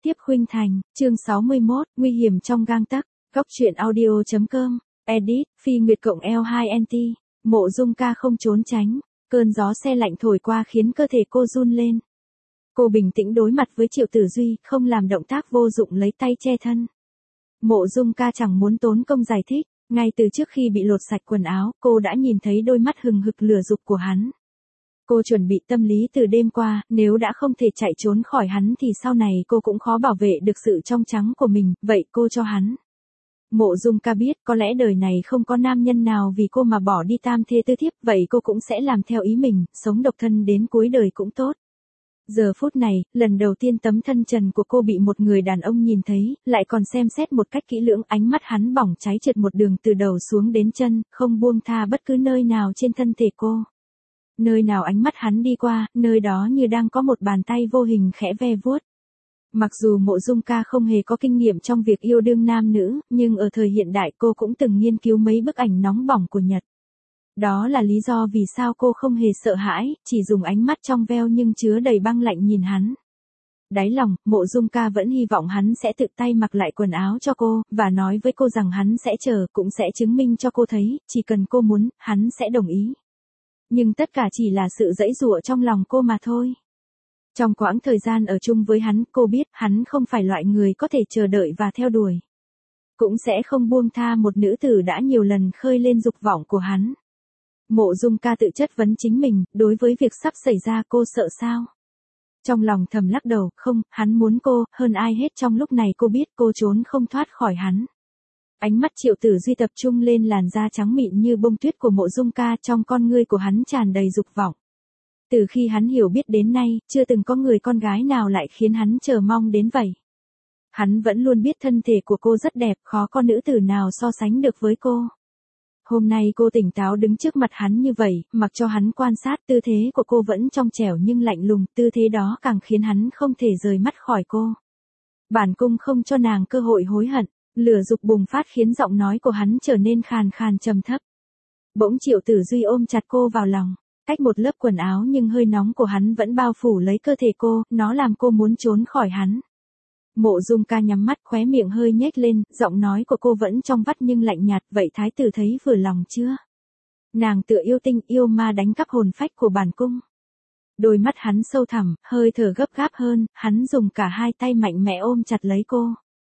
tiếp Khuynh Thành, chương 61, nguy hiểm trong gang tấc, góc truyện audio.com, edit, Phi Nguyệt cộng L2NT, Mộ Dung Ca không trốn tránh, cơn gió se lạnh thổi qua khiến cơ thể cô run lên. Cô bình tĩnh đối mặt với Triệu Tử Duy, không làm động tác vô dụng lấy tay che thân. Mộ Dung Ca chẳng muốn tốn công giải thích, ngay từ trước khi bị lột sạch quần áo, cô đã nhìn thấy đôi mắt hừng hực lửa dục của hắn. Cô chuẩn bị tâm lý từ đêm qua, nếu đã không thể chạy trốn khỏi hắn thì sau này cô cũng khó bảo vệ được sự trong trắng của mình, vậy cô cho hắn. Mộ Dung Ca biết có lẽ đời này không có nam nhân nào vì cô mà bỏ đi tam thê tứ thiếp, vậy cô cũng sẽ làm theo ý mình, sống độc thân đến cuối đời cũng tốt. Giờ phút này, lần đầu tiên tấm thân trần của cô bị một người đàn ông nhìn thấy, lại còn xem xét một cách kỹ lưỡng, ánh mắt hắn bỏng cháy trượt một đường từ đầu xuống đến chân, không buông tha bất cứ nơi nào trên thân thể cô. Nơi nào ánh mắt hắn đi qua, nơi đó như đang có một bàn tay vô hình khẽ ve vuốt. Mặc dù Mộ Dung Ca không hề có kinh nghiệm trong việc yêu đương nam nữ, nhưng ở thời hiện đại cô cũng từng nghiên cứu mấy bức ảnh nóng bỏng của Nhật. Đó là lý do vì sao cô không hề sợ hãi, chỉ dùng ánh mắt trong veo nhưng chứa đầy băng lạnh nhìn hắn. Đáy lòng, Mộ Dung Ca vẫn hy vọng hắn sẽ tự tay mặc lại quần áo cho cô, và nói với cô rằng hắn sẽ chờ, cũng sẽ chứng minh cho cô thấy, chỉ cần cô muốn, hắn sẽ đồng ý. Nhưng tất cả chỉ là sự giãy giụa trong lòng cô mà thôi. Trong quãng thời gian ở chung với hắn, cô biết hắn không phải loại người có thể chờ đợi và theo đuổi. Cũng sẽ không buông tha một nữ tử đã nhiều lần khơi lên dục vọng của hắn. Mộ Dung Ca tự chất vấn chính mình, đối với việc sắp xảy ra cô sợ sao? Trong lòng thầm lắc đầu, không, hắn muốn cô, hơn ai hết trong lúc này cô biết cô trốn không thoát khỏi hắn. Ánh mắt Triệu Tử Duy tập trung lên làn da trắng mịn như bông tuyết của Mộ Dung Ca, trong con ngươi của hắn tràn đầy dục vọng. Từ khi hắn hiểu biết đến nay, chưa từng có người con gái nào lại khiến hắn chờ mong đến vậy. Hắn vẫn luôn biết thân thể của cô rất đẹp, khó có nữ tử nào so sánh được với cô. Hôm nay cô tỉnh táo đứng trước mặt hắn như vậy, mặc cho hắn quan sát, tư thế của cô vẫn trong trẻo nhưng lạnh lùng, tư thế đó càng khiến hắn không thể rời mắt khỏi cô. Bản cung không cho nàng cơ hội hối hận, lửa dục bùng phát khiến giọng nói của hắn trở nên khàn khàn trầm thấp. Bỗng Triệu Tử Duy ôm chặt cô vào lòng, cách một lớp quần áo nhưng hơi nóng của hắn vẫn bao phủ lấy cơ thể cô, nó làm cô muốn trốn khỏi hắn. Mộ Dung Ca nhắm mắt, khóe miệng hơi nhếch lên, giọng nói của cô vẫn trong vắt nhưng lạnh nhạt, vậy thái tử thấy vừa lòng chưa? Nàng tựa yêu tinh yêu ma đánh cắp hồn phách của bản cung. Đôi mắt hắn sâu thẳm, hơi thở gấp gáp hơn, hắn dùng cả hai tay mạnh mẽ ôm chặt lấy cô.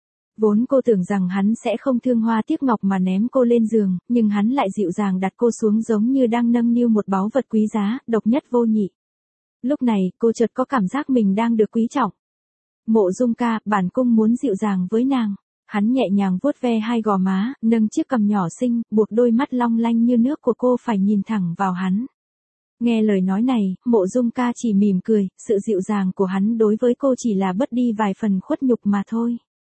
Vốn cô tưởng rằng hắn sẽ không thương hoa tiếc ngọc mà ném cô lên giường, nhưng hắn lại dịu dàng đặt cô xuống giống như đang nâng niu một báu vật quý giá, độc nhất vô nhị. Lúc này, cô chợt có cảm giác mình đang được quý trọng. Mộ Dung Ca, bản cung muốn dịu dàng với nàng. Hắn nhẹ nhàng vuốt ve hai gò má, nâng chiếc cằm nhỏ xinh, buộc đôi mắt long lanh như nước của cô phải nhìn thẳng vào hắn. Nghe lời nói này, Mộ Dung Ca chỉ mỉm cười, sự dịu dàng của hắn đối với cô chỉ là bớt đi vài phần khuất nhục mà thôi.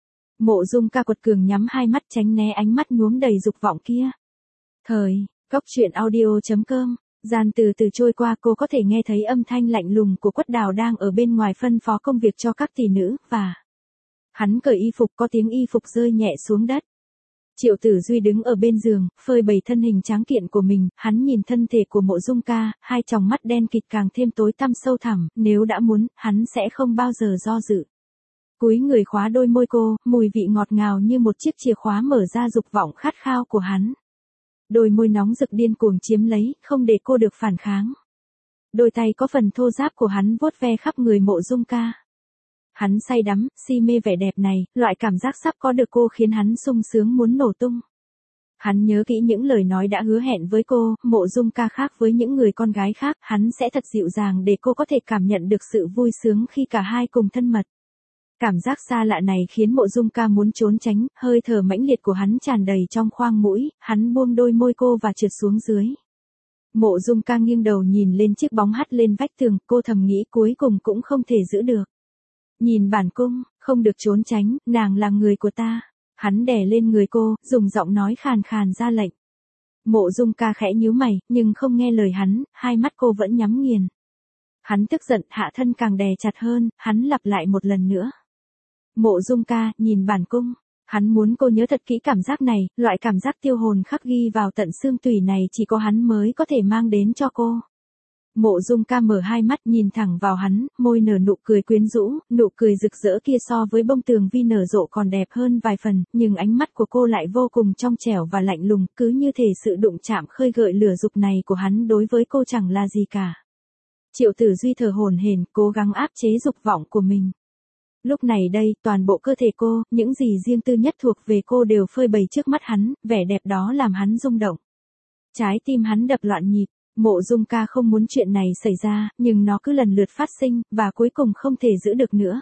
Mộ Dung Ca quật cường nhắm hai mắt tránh né ánh mắt nhuốm đầy dục vọng kia. Góc truyện audio.com, gian từ từ trôi qua, cô có thể nghe thấy âm thanh lạnh lùng của Quất Đào đang ở bên ngoài phân phó công việc cho các tỷ nữ, và hắn cởi y phục, có tiếng y phục rơi nhẹ xuống đất. Triệu Tử Duy đứng ở bên giường, phơi bày thân hình tráng kiện của mình, hắn nhìn thân thể của Mộ Dung Ca, hai tròng mắt đen kịt càng thêm tối tăm sâu thẳm, nếu đã muốn, hắn sẽ không bao giờ do dự. Cúi người khóa đôi môi cô, mùi vị ngọt ngào như một chiếc chìa khóa mở ra dục vọng khát khao của hắn. Đôi môi nóng rực điên cuồng chiếm lấy, không để cô được phản kháng. Đôi tay có phần thô ráp của hắn vuốt ve khắp người Mộ Dung Ca. Hắn say đắm, si mê vẻ đẹp này, loại cảm giác sắp có được cô khiến hắn sung sướng muốn nổ tung. Hắn nhớ kỹ những lời nói đã hứa hẹn với cô, Mộ Dung Ca khác với những người con gái khác, hắn sẽ thật dịu dàng để cô có thể cảm nhận được sự vui sướng khi cả hai cùng thân mật. Cảm giác xa lạ này khiến Mộ Dung Ca muốn trốn tránh, hơi thở mãnh liệt của hắn tràn đầy trong khoang mũi, hắn buông đôi môi cô và trượt xuống dưới. Mộ Dung Ca nghiêng đầu nhìn lên chiếc bóng hắt lên vách tường, cô thầm nghĩ cuối cùng cũng không thể giữ được. Nhìn bản cung, không được trốn tránh, nàng là người của ta. Hắn đè lên người cô, dùng giọng nói khàn khàn ra lệnh. Mộ Dung Ca khẽ nhíu mày, nhưng không nghe lời hắn, hai mắt cô vẫn nhắm nghiền. Hắn tức giận, hạ thân càng đè chặt hơn, hắn lặp lại một lần nữa. Mộ Dung Ca, nhìn bản cung. Hắn muốn cô nhớ thật kỹ cảm giác này, loại cảm giác tiêu hồn khắc ghi vào tận xương tủy này chỉ có hắn mới có thể mang đến cho cô. Mộ Dung Ca mở hai mắt nhìn thẳng vào hắn, môi nở nụ cười quyến rũ, nụ cười rực rỡ kia so với bông tường vi nở rộ còn đẹp hơn vài phần, nhưng ánh mắt của cô lại vô cùng trong trẻo và lạnh lùng, cứ như thể sự đụng chạm khơi gợi lửa dục này của hắn đối với cô chẳng là gì cả. Triệu Tử Duy thở hổn hển, cố gắng áp chế dục vọng của mình. Lúc này đây, toàn bộ cơ thể cô, những gì riêng tư nhất thuộc về cô đều phơi bày trước mắt hắn, vẻ đẹp đó làm hắn rung động. Trái tim hắn đập loạn nhịp. Mộ Dung Ca không muốn chuyện này xảy ra, nhưng nó cứ lần lượt phát sinh, và cuối cùng không thể giữ được nữa.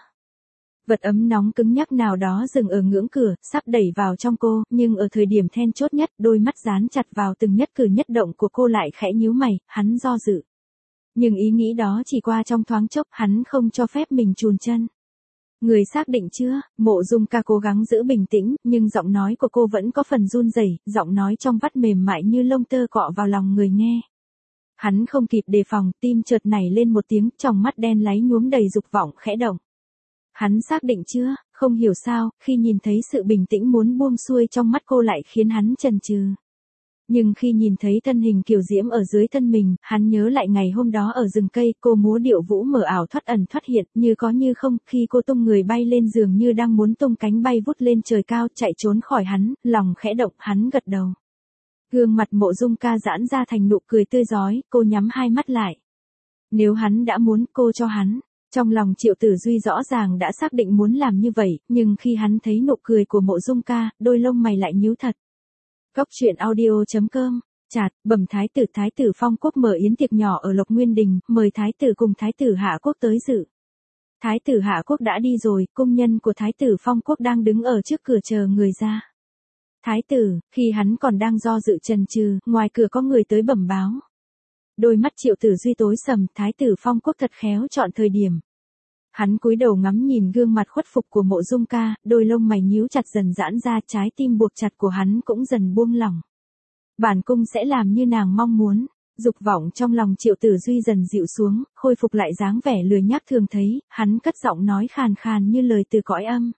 Vật ấm nóng cứng nhắc nào đó dừng ở ngưỡng cửa, sắp đẩy vào trong cô, nhưng ở thời điểm then chốt nhất, đôi mắt dán chặt vào từng nhất cử nhất động của cô lại khẽ nhíu mày, hắn do dự. Nhưng ý nghĩ đó chỉ qua trong thoáng chốc, hắn không cho phép mình chùn chân. Người xác định chưa? Mộ Dung Ca cố gắng giữ bình tĩnh, nhưng giọng nói của cô vẫn có phần run rẩy, giọng nói trong vắt mềm mại như lông tơ cọ vào lòng người nghe. Hắn không kịp đề phòng, tim chợt nảy lên một tiếng, trong mắt đen láy nhuốm đầy dục vọng khẽ động. Hắn xác định chưa? Không hiểu sao, khi nhìn thấy sự bình tĩnh muốn buông xuôi trong mắt cô lại khiến hắn chần chừ. Nhưng khi nhìn thấy thân hình kiều diễm ở dưới thân mình, hắn nhớ lại ngày hôm đó ở rừng cây, cô múa điệu vũ mờ ảo thoát ẩn thoát hiện, như có như không, khi cô tung người bay lên giường như đang muốn tung cánh bay vút lên trời cao, chạy trốn khỏi hắn, lòng khẽ động, hắn gật đầu. Gương mặt Mộ Dung Ca giãn ra thành nụ cười tươi rói, cô nhắm hai mắt lại. Nếu hắn đã muốn, cô cho hắn. Trong lòng Triệu Tử Duy rõ ràng đã xác định muốn làm như vậy, nhưng khi hắn thấy nụ cười của Mộ Dung Ca, đôi lông mày lại nhíu thật. Góc truyện audio.com, chạt, bẩm Thái tử Phong Quốc mở yến tiệc nhỏ ở Lộc Nguyên Đình, mời Thái tử cùng Thái tử Hạ Quốc tới dự. Thái tử Hạ Quốc đã đi rồi, cung nhân của Thái tử Phong Quốc đang đứng ở trước cửa chờ người ra. Thái tử, khi hắn còn đang do dự chần chừ, ngoài cửa có người tới bẩm báo. Đôi mắt Triệu Tử Duy tối sầm, Thái tử Phong Quốc thật khéo chọn thời điểm. Hắn cúi đầu ngắm nhìn gương mặt khuất phục của Mộ Dung Ca, đôi lông mày nhíu chặt dần giãn ra, trái tim buộc chặt của hắn cũng dần buông lỏng. Bản cung sẽ làm như nàng mong muốn. Dục vọng trong lòng Triệu Tử Duy dần dịu xuống, khôi phục lại dáng vẻ lười nhác thường thấy, hắn cất giọng nói khàn khàn như lời từ cõi âm.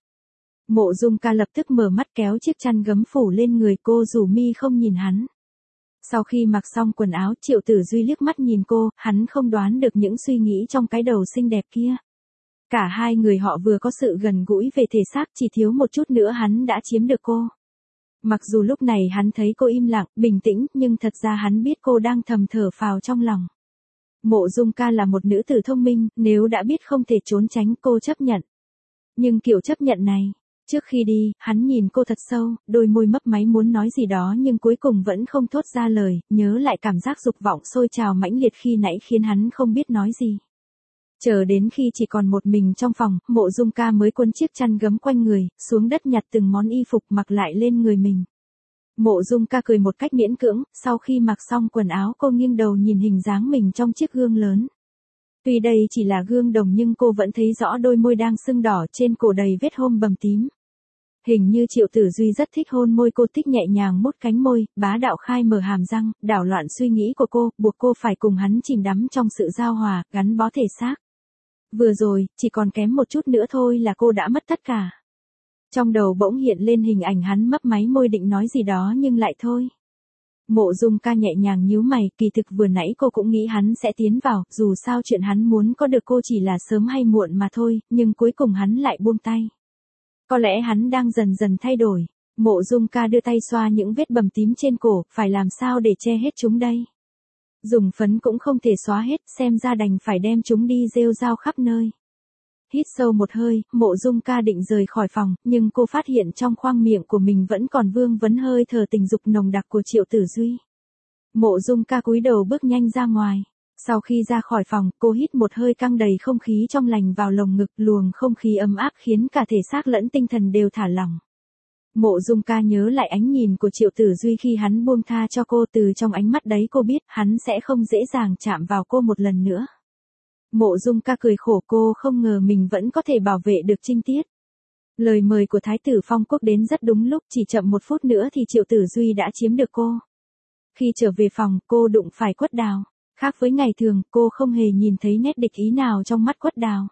Mộ Dung Ca lập tức mở mắt kéo chiếc chăn gấm phủ lên người cô, rủ mi không nhìn hắn. Sau khi mặc xong quần áo, Triệu Tử Duy liếc mắt nhìn cô, hắn không đoán được những suy nghĩ trong cái đầu xinh đẹp kia. Cả hai người họ vừa có sự gần gũi về thể xác, chỉ thiếu một chút nữa hắn đã chiếm được cô. Mặc dù lúc này hắn thấy cô im lặng, bình tĩnh, nhưng thật ra hắn biết cô đang thầm thở phào trong lòng. Mộ Dung Ca là một nữ tử thông minh, nếu đã biết không thể trốn tránh, cô chấp nhận. Nhưng kiểu chấp nhận này, trước khi đi, hắn nhìn cô thật sâu, đôi môi mấp máy muốn nói gì đó nhưng cuối cùng vẫn không thốt ra lời, nhớ lại cảm giác dục vọng sôi trào mãnh liệt khi nãy khiến hắn không biết nói gì. Chờ đến khi chỉ còn một mình trong phòng, Mộ Dung Ca mới quấn chiếc chăn gấm quanh người, xuống đất nhặt từng món y phục mặc lại lên người mình. Mộ Dung Ca cười một cách miễn cưỡng, sau khi mặc xong quần áo cô nghiêng đầu nhìn hình dáng mình trong chiếc gương lớn. Tuy đây chỉ là gương đồng nhưng cô vẫn thấy rõ đôi môi đang sưng đỏ, trên cổ đầy vết hôn bầm tím. Hình như Triệu Tử Duy rất thích hôn môi cô, thích nhẹ nhàng mút cánh môi, bá đạo khai mở hàm răng, đảo loạn suy nghĩ của cô, buộc cô phải cùng hắn chìm đắm trong sự giao hòa, gắn bó thể xác. Vừa rồi, chỉ còn kém một chút nữa thôi là cô đã mất tất cả. Trong đầu bỗng hiện lên hình ảnh hắn mấp máy môi định nói gì đó nhưng lại thôi. Mộ Dung Ca nhẹ nhàng nhíu mày, kỳ thực vừa nãy cô cũng nghĩ hắn sẽ tiến vào, dù sao chuyện hắn muốn có được cô chỉ là sớm hay muộn mà thôi, nhưng cuối cùng hắn lại buông tay. Có lẽ hắn đang dần dần thay đổi. Mộ Dung Ca đưa tay xoa những vết bầm tím trên cổ, phải làm sao để che hết chúng đây? Dùng phấn cũng không thể xóa hết, xem ra đành phải đem chúng đi rêu rao khắp nơi. Hít sâu một hơi, Mộ Dung Ca định rời khỏi phòng, nhưng cô phát hiện trong khoang miệng của mình vẫn còn vương vấn hơi thở tình dục nồng đặc của Triệu Tử Duy. Mộ Dung Ca cúi đầu bước nhanh ra ngoài. Sau khi ra khỏi phòng, cô hít một hơi căng đầy không khí trong lành vào lồng ngực, luồng không khí ấm áp khiến cả thể xác lẫn tinh thần đều thả lỏng. Mộ Dung Ca nhớ lại ánh nhìn của Triệu Tử Duy khi hắn buông tha cho cô, từ trong ánh mắt đấy cô biết hắn sẽ không dễ dàng chạm vào cô một lần nữa. Mộ Dung Ca cười khổ, cô không ngờ mình vẫn có thể bảo vệ được trinh tiết. Lời mời của Thái tử Phong Quốc đến rất đúng lúc, chỉ chậm một phút nữa thì Triệu Tử Duy đã chiếm được cô. Khi trở về phòng, cô đụng phải Quất Đào. Khác với ngày thường, cô không hề nhìn thấy nét địch ý nào trong mắt Quất Đào.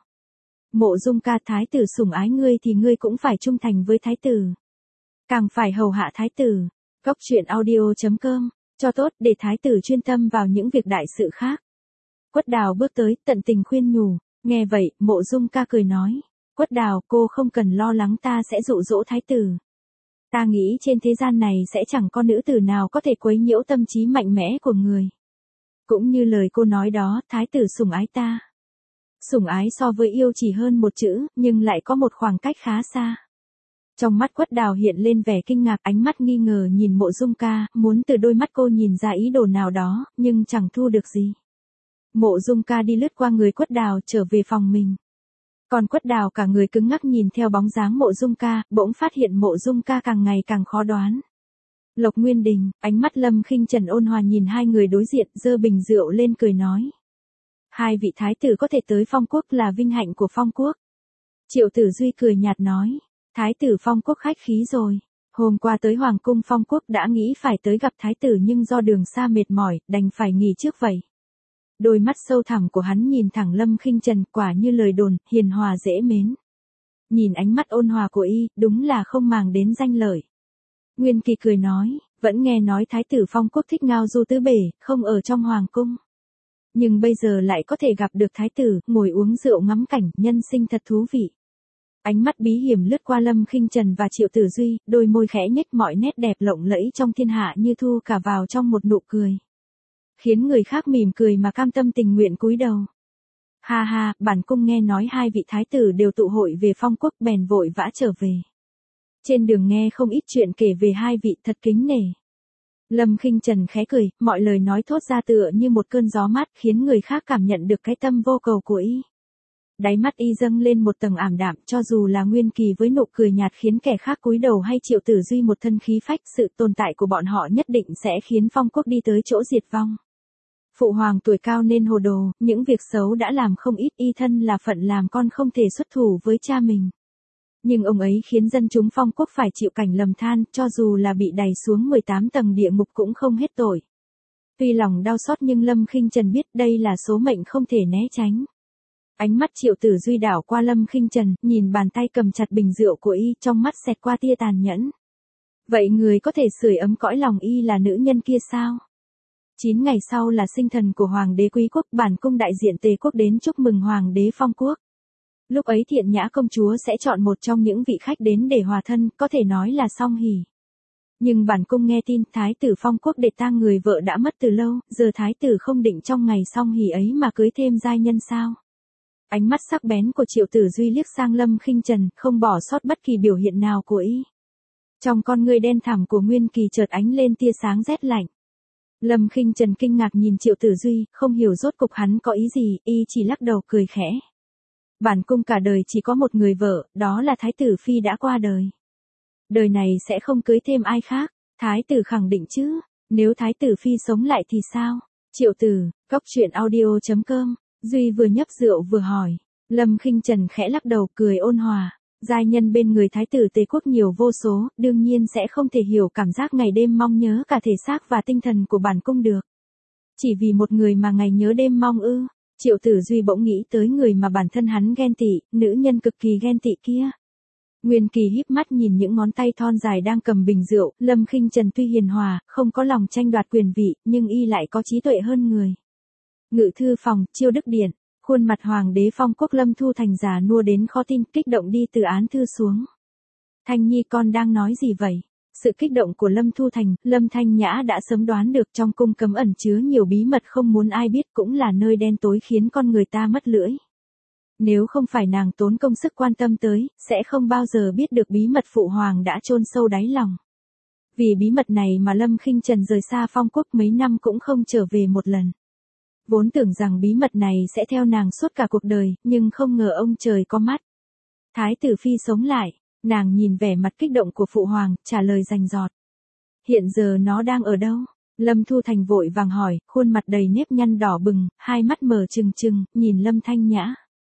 Mộ Dung Ca, thái tử sủng ái ngươi thì ngươi cũng phải trung thành với thái tử. Càng phải hầu hạ thái tử. Góc truyện audio.com, cho tốt để thái tử chuyên tâm vào những việc đại sự khác. Quất Đào bước tới, tận tình khuyên nhủ, nghe vậy, Mộ Dung Ca cười nói, Quất Đào, cô không cần lo lắng ta sẽ dụ dỗ thái tử. Ta nghĩ trên thế gian này sẽ chẳng có nữ tử nào có thể quấy nhiễu tâm trí mạnh mẽ của người. Cũng như lời cô nói đó, thái tử sủng ái ta. Sủng ái so với yêu chỉ hơn một chữ, nhưng lại có một khoảng cách khá xa. Trong mắt Quất Đào hiện lên vẻ kinh ngạc, ánh mắt nghi ngờ nhìn Mộ Dung Ca, muốn từ đôi mắt cô nhìn ra ý đồ nào đó, nhưng chẳng thu được gì. Mộ Dung Ca đi lướt qua người Quất Đào trở về phòng mình. Còn Quất Đào cả người cứng ngắc nhìn theo bóng dáng Mộ Dung Ca, bỗng phát hiện Mộ Dung Ca càng ngày càng khó đoán. Lộc Nguyên Đình, ánh mắt Lâm Khinh Trần ôn hòa nhìn hai người đối diện, giơ bình rượu lên cười nói. Hai vị thái tử có thể tới Phong Quốc là vinh hạnh của Phong Quốc. Triệu Tử Duy cười nhạt nói, thái tử Phong Quốc khách khí rồi. Hôm qua tới Hoàng cung Phong Quốc đã nghĩ phải tới gặp thái tử nhưng do đường xa mệt mỏi, đành phải nghỉ trước vậy. Đôi mắt sâu thẳm của hắn nhìn thẳng Lâm Khinh Trần, quả như lời đồn, hiền hòa dễ mến. Nhìn ánh mắt ôn hòa của y, đúng là không màng đến danh lợi. Nguyên Kỳ cười nói, vẫn nghe nói thái tử Phong Quốc thích ngao du tứ bể, không ở trong hoàng cung. Nhưng bây giờ lại có thể gặp được thái tử, ngồi uống rượu ngắm cảnh, nhân sinh thật thú vị. Ánh mắt bí hiểm lướt qua Lâm Khinh Trần và Triệu Tử Duy, đôi môi khẽ nhếch, mọi nét đẹp lộng lẫy trong thiên hạ như thu cả vào trong một nụ cười. Khiến người khác mỉm cười mà cam tâm tình nguyện cúi đầu. Ha ha, bản cung nghe nói hai vị thái tử đều tụ hội về Phong Quốc, bèn vội vã trở về. Trên đường nghe không ít chuyện kể về hai vị, thật kính nể. Lâm Khinh Trần khẽ cười, mọi lời nói thốt ra tựa như một cơn gió mát, khiến người khác cảm nhận được cái tâm vô cầu của y. Đáy mắt y dâng lên một tầng ảm đạm, cho dù là Nguyên Kỳ với nụ cười nhạt khiến kẻ khác cúi đầu hay Triệu Tử Duy một thân khí phách, sự tồn tại của bọn họ nhất định sẽ khiến Phong Quốc đi tới chỗ diệt vong. Phụ hoàng tuổi cao nên hồ đồ, những việc xấu đã làm không ít, y thân là phận làm con không thể xuất thủ với cha mình. Nhưng ông ấy khiến dân chúng Phong Quốc phải chịu cảnh lầm than, cho dù là bị đày xuống 18 tầng địa ngục cũng không hết tội. Tuy lòng đau xót nhưng Lâm Khinh Trần biết đây là số mệnh không thể né tránh. Ánh mắt Triệu Tử Duy đảo qua Lâm Khinh Trần, nhìn bàn tay cầm chặt bình rượu của y, trong mắt xẹt qua tia tàn nhẫn. Vậy người có thể sưởi ấm cõi lòng y là nữ nhân kia sao? 9 ngày sau là sinh thần của Hoàng đế Quý Quốc, bản cung đại diện Tề Quốc đến chúc mừng Hoàng đế Phong Quốc. Lúc ấy Thiện Nhã công chúa sẽ chọn một trong những vị khách đến để hòa thân, có thể nói là song hỷ. Nhưng bản cung nghe tin thái tử Phong Quốc để tang người vợ đã mất từ lâu, giờ thái tử không định trong ngày song hỷ ấy mà cưới thêm giai nhân sao? Ánh mắt sắc bén của Triệu Tử Duy liếc sang Lâm Khinh Trần, không bỏ sót bất kỳ biểu hiện nào của y. Trong con ngươi đen thẳm của Nguyên Kỳ chợt ánh lên tia sáng rét lạnh. Lâm Khinh Trần kinh ngạc nhìn Triệu Tử Duy, không hiểu rốt cục hắn có ý gì, y chỉ lắc đầu cười khẽ. Bản cung cả đời chỉ có một người vợ, đó là Thái tử Phi đã qua đời. Đời này sẽ không cưới thêm ai khác, Thái tử khẳng định chứ, nếu Thái tử Phi sống lại thì sao? Triệu Tử, coctruyện.audio.com, Duy vừa nhấp rượu vừa hỏi. Lâm Khinh Trần khẽ lắc đầu cười ôn hòa. Giai nhân bên người thái tử Tề Quốc nhiều vô số, đương nhiên sẽ không thể hiểu cảm giác ngày đêm mong nhớ cả thể xác và tinh thần của bản cung được. Chỉ vì một người mà ngày nhớ đêm mong ư? Triệu Tử Duy bỗng nghĩ tới người mà bản thân hắn ghen tị, nữ nhân cực kỳ ghen tị kia. Nguyên Kỳ híp mắt nhìn những ngón tay thon dài đang cầm bình rượu, Lâm Khinh Trần tuy hiền hòa, không có lòng tranh đoạt quyền vị, nhưng y lại có trí tuệ hơn người. Ngự thư phòng, Chiêu Đức Điện. Khuôn mặt Hoàng đế Phong Quốc Lâm Thu Thành già nua đến khó tin, kích động đi từ án thư xuống. Thanh Nhi con đang nói gì vậy? Sự kích động của Lâm Thu Thành, Lâm Thanh Nhã đã sớm đoán được trong cung cấm ẩn chứa nhiều bí mật không muốn ai biết, cũng là nơi đen tối khiến con người ta mất lưỡi. Nếu không phải nàng tốn công sức quan tâm tới, sẽ không bao giờ biết được bí mật phụ hoàng đã chôn sâu đáy lòng. Vì bí mật này mà Lâm Khinh Trần rời xa Phong Quốc mấy năm cũng không trở về một lần. Vốn tưởng rằng bí mật này sẽ theo nàng suốt cả cuộc đời, nhưng không ngờ ông trời có mắt. Thái tử Phi sống lại, nàng nhìn vẻ mặt kích động của phụ hoàng, trả lời rành rọt. Hiện giờ nó đang ở đâu? Lâm Thu Thành vội vàng hỏi, khuôn mặt đầy nếp nhăn đỏ bừng, hai mắt mở trừng trừng, nhìn Lâm Thanh Nhã.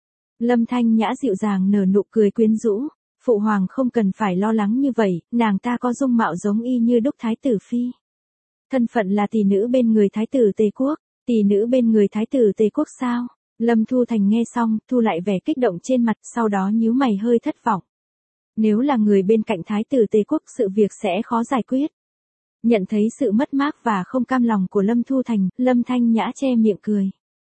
Lâm Thanh Nhã dịu dàng nở nụ cười quyến rũ. Phụ hoàng không cần phải lo lắng như vậy, nàng ta có dung mạo giống y như đúc Thái tử Phi. Thân phận là tỷ nữ bên người Thái tử Tề Quốc. Tỷ nữ bên người thái tử Tề Quốc sao? Lâm Thu Thành nghe xong, thu lại vẻ kích động trên mặt, sau đó nhíu mày hơi thất vọng. Nếu là người bên cạnh thái tử Tề Quốc, sự việc sẽ khó giải quyết. Nhận thấy sự mất mát và không cam lòng của Lâm Thu Thành, Lâm Thanh Nhã che miệng cười.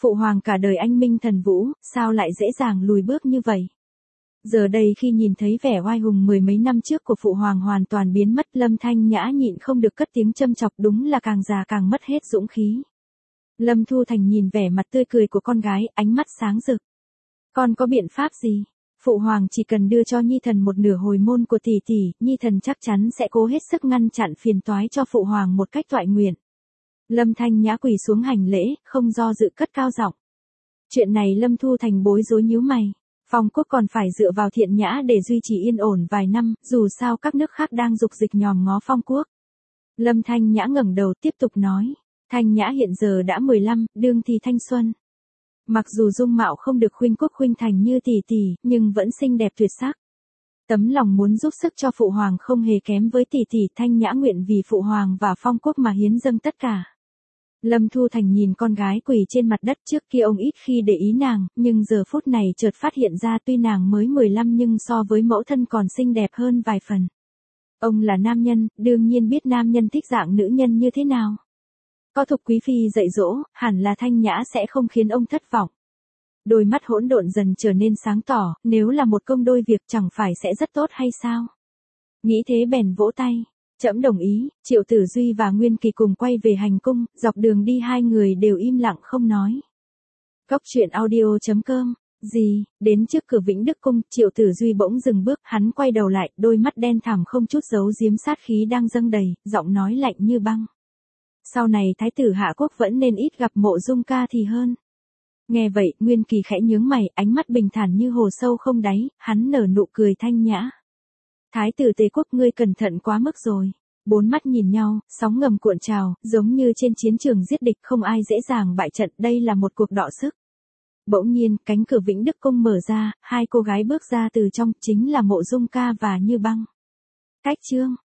Phụ hoàng cả đời anh minh thần vũ, sao lại dễ dàng lùi bước như vậy? Giờ đây khi nhìn thấy vẻ oai hùng mười mấy năm trước của phụ hoàng hoàn toàn biến mất, Lâm Thanh Nhã nhịn không được cất tiếng châm chọc, đúng là càng già càng mất hết dũng khí. Lâm Thu Thành nhìn vẻ mặt tươi cười của con gái, ánh mắt sáng rực. Con có biện pháp gì? Phụ hoàng chỉ cần đưa cho Nhi thần một nửa hồi môn của tỷ tỷ, Nhi thần chắc chắn sẽ cố hết sức ngăn chặn phiền toái cho phụ hoàng một cách toại nguyện. Lâm Thanh Nhã quỳ xuống hành lễ, không do dự cất cao giọng. Chuyện này Lâm Thu Thành bối rối nhíu mày. Phong quốc còn phải dựa vào Thiện Nhã để duy trì yên ổn vài năm, dù sao các nước khác đang dục dịch nhòm ngó Phong quốc. Lâm Thanh Nhã ngẩng đầu tiếp tục nói. Thanh Nhã hiện giờ đã 15, đương thì thanh xuân. Mặc dù dung mạo không được khuynh quốc khuynh thành như tỷ tỷ, nhưng vẫn xinh đẹp tuyệt sắc. Tấm lòng muốn giúp sức cho phụ hoàng không hề kém với tỷ tỷ, Thanh Nhã nguyện vì phụ hoàng và Phong quốc mà hiến dâng tất cả. Lâm Thu Thành nhìn con gái quỳ trên mặt đất, trước kia ông ít khi để ý nàng, nhưng giờ phút này chợt phát hiện ra tuy nàng mới 15 nhưng so với mẫu thân còn xinh đẹp hơn vài phần. Ông là nam nhân, đương nhiên biết nam nhân thích dạng nữ nhân như thế nào. Có Thục quý phi dạy dỗ, hẳn là Thanh Nhã sẽ không khiến ông thất vọng. Đôi mắt hỗn độn dần trở nên sáng tỏ, nếu là một công đôi việc chẳng phải sẽ rất tốt hay sao? Nghĩ thế bèn vỗ tay. Trẫm đồng ý. Triệu Tử Duy và Nguyên Kỳ cùng quay về hành cung, dọc đường đi hai người đều im lặng không nói. Cốc truyện audio.com. Gì? Đến trước cửa Vĩnh Đức cung, Triệu Tử Duy bỗng dừng bước, hắn quay đầu lại, đôi mắt đen thẳm không chút giấu giếm sát khí đang dâng đầy, giọng nói lạnh như băng. Sau này thái tử Hạ Quốc vẫn nên ít gặp Mộ Dung ca thì hơn. Nghe vậy, Nguyên Kỳ khẽ nhướng mày, ánh mắt bình thản như hồ sâu không đáy, hắn nở nụ cười thanh nhã. Thái tử Tề Quốc, ngươi cẩn thận quá mức rồi. Bốn mắt nhìn nhau, sóng ngầm cuộn trào, giống như trên chiến trường giết địch, không ai dễ dàng bại trận, đây là một cuộc đọ sức. Bỗng nhiên, cánh cửa Vĩnh Đức cung mở ra, hai cô gái bước ra từ trong, chính là Mộ Dung ca và Như Băng. Cách chương